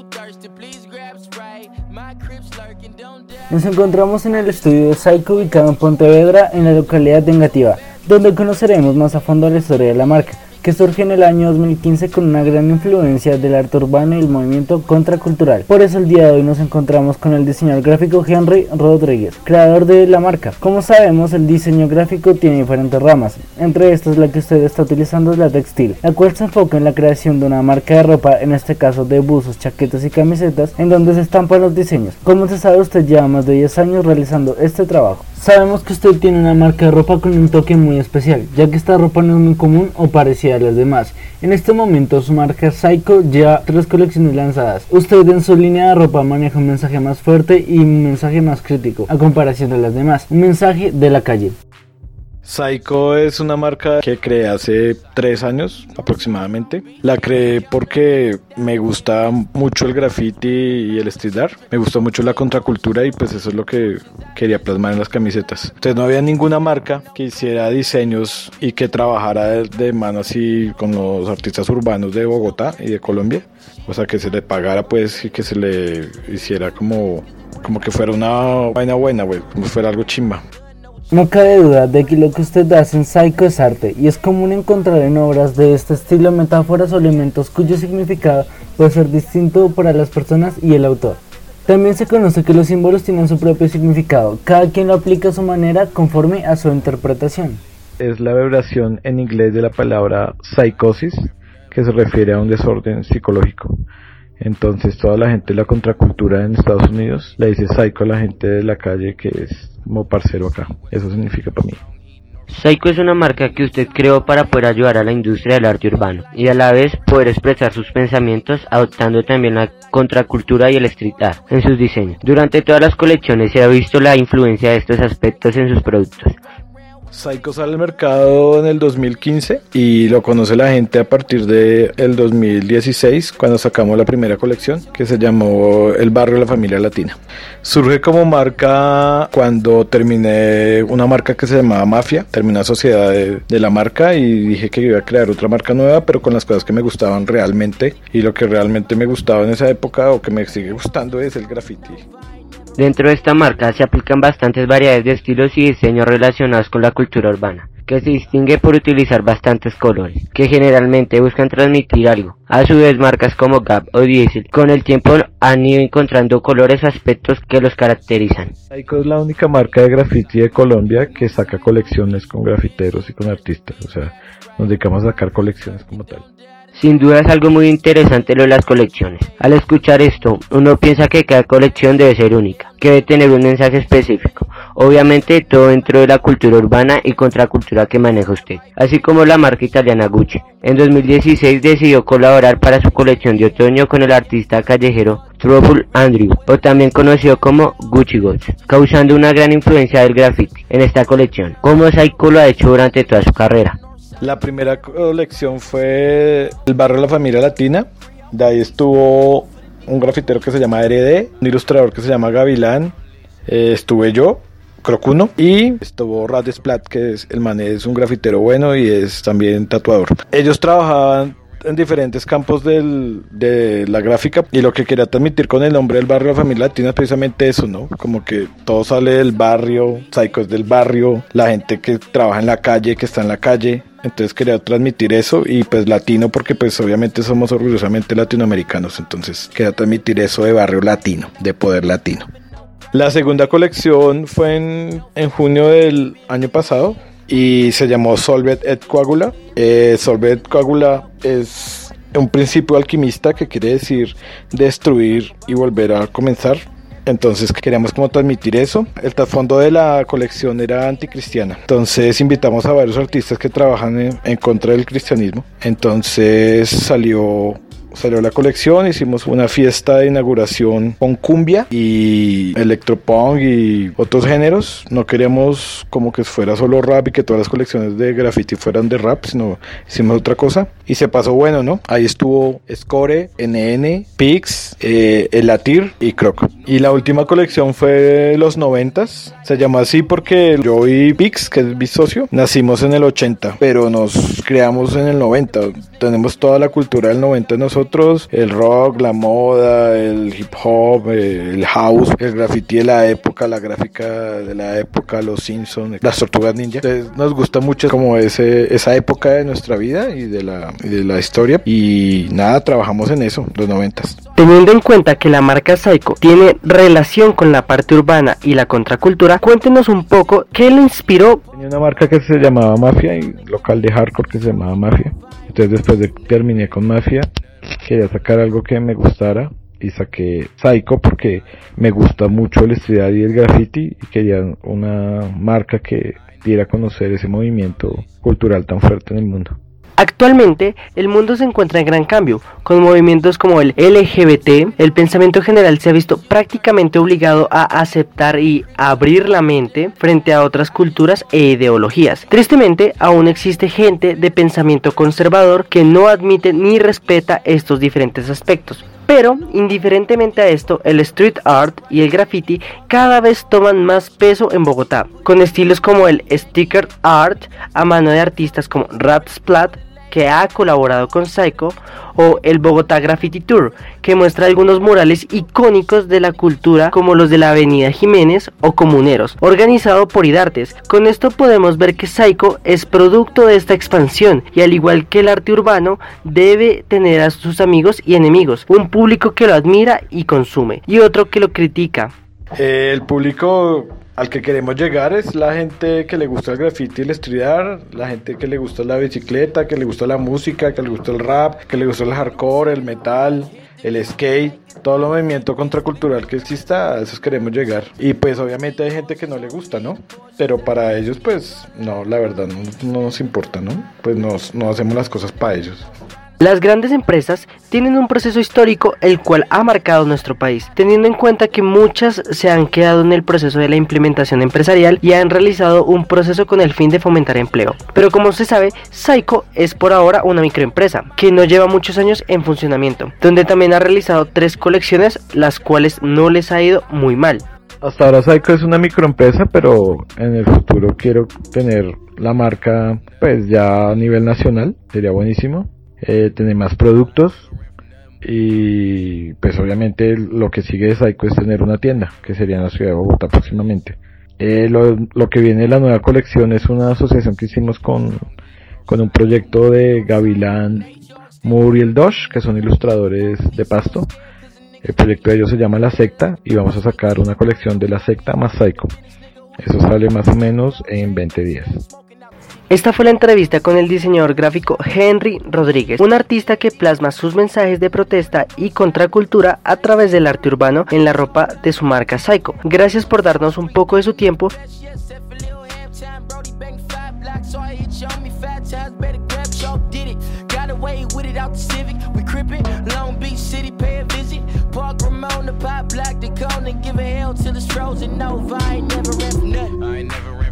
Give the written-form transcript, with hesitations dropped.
Nos encontramos en el estudio de Psycho ubicado en Pontevedra, en la localidad de Engativá, donde conoceremos más a fondo la historia de la marca, que surge en el año 2015 con una gran influencia del arte urbano y el movimiento contracultural. Por eso el día de hoy nos encontramos con el diseñador gráfico Henry Rodríguez, creador de la marca. Como sabemos, el diseño gráfico tiene diferentes ramas, entre estas la que usted está utilizando es la textil, la cual se enfoca en la creación de una marca de ropa, en este caso de buzos, chaquetas y camisetas, en donde se estampan los diseños. Como se sabe, usted lleva más de 10 años realizando este trabajo. Sabemos que usted tiene una marca de ropa con un toque muy especial, ya que esta ropa no es muy común o parecida a las demás. En este momento su marca Psycho lleva 3 colecciones lanzadas. Usted en su línea de ropa maneja un mensaje más fuerte y un mensaje más crítico, a comparación de las demás, un mensaje de la calle. Psycho es una marca que creé hace 3 años aproximadamente. La creé porque me gusta mucho el graffiti y el street art. Me gusta mucho la contracultura y pues eso es lo que quería plasmar en las camisetas. Entonces no había ninguna marca que hiciera diseños y que trabajara de mano así con los artistas urbanos de Bogotá y de Colombia. O sea, que se le pagara pues y que se le hiciera como que fuera una vaina buena, güey, como si fuera algo chimba. No cabe duda de que lo que usted hace en Psycho es arte, y es común encontrar en obras de este estilo metáforas o elementos cuyo significado puede ser distinto para las personas y el autor. También se conoce que los símbolos tienen su propio significado, cada quien lo aplica a su manera conforme a su interpretación. Es la abreviación en inglés de la palabra psicosis, que se refiere a un desorden psicológico. Entonces toda la gente de la contracultura en Estados Unidos le dice psycho a la gente de la calle, que es como parcero acá. Eso significa para mí. Psycho es una marca que usted creó para poder ayudar a la industria del arte urbano y a la vez poder expresar sus pensamientos adoptando también la contracultura y el street art en sus diseños. Durante todas las colecciones se ha visto la influencia de estos aspectos en sus productos. Psycho sale al mercado en el 2015 y lo conoce la gente a partir del 2016, cuando sacamos la primera colección que se llamó El Barrio de la Familia Latina. Surge como marca cuando terminé una marca que se llamaba Mafia, terminé la sociedad de la marca y dije que iba a crear otra marca nueva, pero con las cosas que me gustaban realmente, y lo que realmente me gustaba en esa época o que me sigue gustando es el graffiti. Dentro de esta marca se aplican bastantes variedades de estilos y diseños relacionados con la cultura urbana, que se distingue por utilizar bastantes colores, que generalmente buscan transmitir algo. A su vez, marcas como Gap o Diesel con el tiempo han ido encontrando colores o aspectos que los caracterizan. Psycho es la única marca de graffiti de Colombia que saca colecciones con grafiteros y con artistas, o sea, nos dedicamos a sacar colecciones como tal. Sin duda es algo muy interesante lo de las colecciones. Al escuchar esto, uno piensa que cada colección debe ser única, que debe tener un mensaje específico. Obviamente todo dentro de la cultura urbana y contracultura que maneja usted, así como la marca italiana Gucci. En 2016 decidió colaborar para su colección de otoño con el artista callejero Trouble Andrew, o también conocido como Gucci Gods, causando una gran influencia del graffiti en esta colección, como Psycho lo ha hecho durante toda su carrera. La primera colección fue El Barrio de la Familia Latina. De ahí estuvo un grafitero que se llama RD, un ilustrador que se llama Gavilán, estuve yo, Crocuno, y estuvo Rad Splat, que es un grafitero bueno y es también tatuador. Ellos trabajaban en diferentes campos de la gráfica, y lo que quería transmitir con el nombre del Barrio de la Familia Latina es precisamente eso, ¿no? Como que todo sale del barrio, Psycho es del barrio, la gente que trabaja en la calle, que está en la calle. Entonces quería transmitir eso, y pues latino porque pues obviamente somos orgullosamente latinoamericanos, entonces quería transmitir eso de barrio latino, de poder latino. La segunda colección fue en junio del año pasado y se llamó Solvet et Coagula. Solvet et Coagula es un principio alquimista que quiere decir destruir y volver a comenzar. Entonces queríamos como transmitir eso. El trasfondo de la colección era anticristiana, entonces invitamos a varios artistas que trabajan en contra del cristianismo. Entonces salió la colección, hicimos una fiesta de inauguración con cumbia y electropunk y otros géneros. No queríamos como que fuera solo rap y que todas las colecciones de graffiti fueran de rap, sino hicimos otra cosa y se pasó bueno, ¿no? Ahí estuvo Score, NN, Pix, El Latir y Croc. Y la última colección fue los 90s, se llama así porque yo y Pix, que es mi socio, nacimos en el 80, pero nos creamos en el 90, tenemos toda la cultura del 90 en nosotros. nosotros el rock, la moda, el hip hop, el house, el graffiti de la época, la gráfica de la época, los Simpsons, las Tortugas Ninja. Entonces, nos gusta mucho como esa época de nuestra vida y de la historia, y nada, trabajamos en eso, los 90s. Teniendo en cuenta que la marca Psycho tiene relación con la parte urbana y la contracultura, cuéntenos un poco qué lo inspiró. Tenía una marca que se llamaba Mafia y un local de hardcore que se llamaba Mafia. Entonces después de que terminé con Mafia, quería sacar algo que me gustara y saqué Psycho porque me gusta mucho el street art y el graffiti y quería una marca que diera a conocer ese movimiento cultural tan fuerte en el mundo. Actualmente, el mundo se encuentra en gran cambio, con movimientos como el LGBT, el pensamiento general se ha visto prácticamente obligado a aceptar y abrir la mente frente a otras culturas e ideologías. Tristemente, aún existe gente de pensamiento conservador que no admite ni respeta estos diferentes aspectos. Pero, indiferentemente a esto, el street art y el graffiti cada vez toman más peso en Bogotá, con estilos como el sticker art a mano de artistas como Rap Splat, que ha colaborado con Psycho, o el Bogotá Graffiti Tour, que muestra algunos murales icónicos de la cultura como los de la Avenida Jiménez o Comuneros, organizado por Idartes. Con esto podemos ver que Psycho es producto de esta expansión y al igual que el arte urbano debe tener a sus amigos y enemigos, un público que lo admira y consume y otro que lo critica. El público al que queremos llegar es la gente que le gusta el graffiti y el street art, la gente que le gusta la bicicleta, que le gusta la música, que le gusta el rap, que le gusta el hardcore, el metal, el skate, todo el movimiento contracultural que exista, a esos queremos llegar. Y pues obviamente hay gente que no le gusta, ¿no? Pero para ellos pues no, la verdad no nos importa, ¿no? Pues no hacemos las cosas para ellos. Las grandes empresas tienen un proceso histórico el cual ha marcado nuestro país, teniendo en cuenta que muchas se han quedado en el proceso de la implementación empresarial y han realizado un proceso con el fin de fomentar empleo. Pero como se sabe, Psycho es por ahora una microempresa que no lleva muchos años en funcionamiento, donde también ha realizado 3 colecciones, las cuales no les ha ido muy mal. Hasta ahora Psycho es una microempresa, pero en el futuro quiero tener la marca pues ya a nivel nacional, sería buenísimo. Tener más productos y pues obviamente lo que sigue de Psycho es tener una tienda que sería en la ciudad de Bogotá próximamente. Lo que viene de la nueva colección es una asociación que hicimos con un proyecto de Gavilán, Moore y el Dosh, que son ilustradores de Pasto. El proyecto de ellos se llama La Secta y vamos a sacar una colección de La Secta más Psycho. Eso sale más o menos en 20 días. Esta fue la entrevista con el diseñador gráfico Henry Rodríguez, un artista que plasma sus mensajes de protesta y contracultura a través del arte urbano en la ropa de su marca Psycho. Gracias por darnos un poco de su tiempo. Park Ramona, pop black, the cone and give a hell till it's frozen over. I ain't never